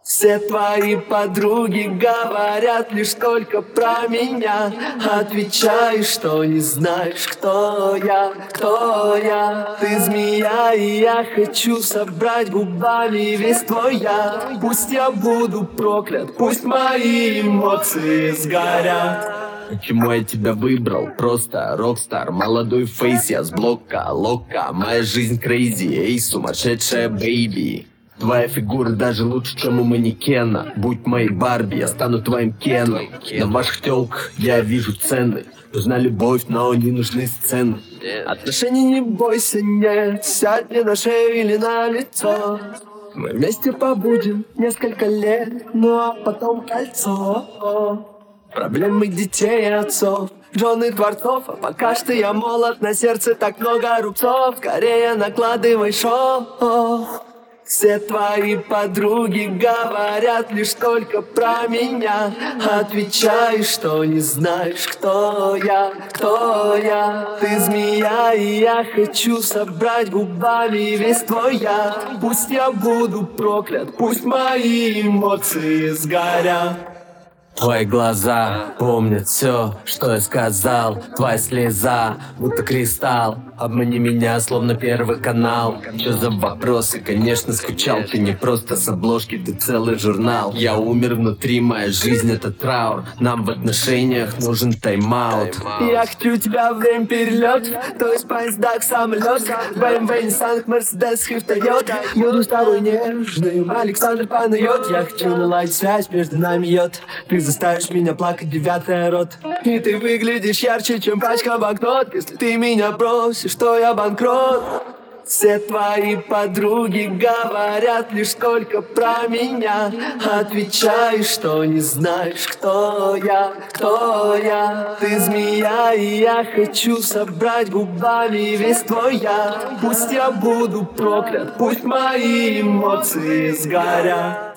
Все твои подруги говорят лишь только про меня. Отвечаешь, что не знаешь, кто я, кто я. Ты змея, и я хочу собрать губами весь твой я. Пусть я буду проклят, пусть мои эмоции сгорят. Почему я тебя выбрал? Просто рокстар, молодой фейс, я с блока, лока. Моя жизнь крейзи, эй, сумасшедшая бэйби. Твоя фигура даже лучше, чем у манекена. Будь моей Барби, я стану твоим Кеном. На ваших тёлках я вижу цены. Нужна любовь, но не нужны сцены. Отношений не бойся, нет. Сядь мне на шею или на лицо. Мы вместе побудем несколько лет, ну а потом кольцо. Проблемы детей и отцов, жены дворцов. А пока что я молод, на сердце так много рубцов. Скорее накладывай шоу. Все твои подруги говорят лишь только про меня. Отвечаешь, что не знаешь, кто я, кто я. Ты змея, и я хочу собрать губами весь твой я. Пусть я буду проклят, пусть мои эмоции сгорят. Твои глаза помнят все, что я сказал. Твоя слеза, будто кристалл. Обмани меня, словно Первый канал. Что за вопросы? Конечно, скучал. Ты не просто с обложки, ты целый журнал. Я умер внутри, моя жизнь это траур. Нам в отношениях нужен тайм-аут. Я хочу тебя в время перелет, то есть в поездах, в самолет. BMW, Nissan, Mercedes и Toyota. Буду с тобой нежным, Александр понаёт. Я хочу наладить связь, между нами йод. Ты заставишь меня плакать, 9-й рот. И ты выглядишь ярче, чем пачка банкнот. Если ты меня бросишь, что я банкрот. Все твои подруги говорят лишь только про меня. Отвечаешь, что не знаешь, кто я, кто я. Ты змея, и я хочу собрать губами весь твой я. Пусть я буду проклят, пусть мои эмоции сгорят.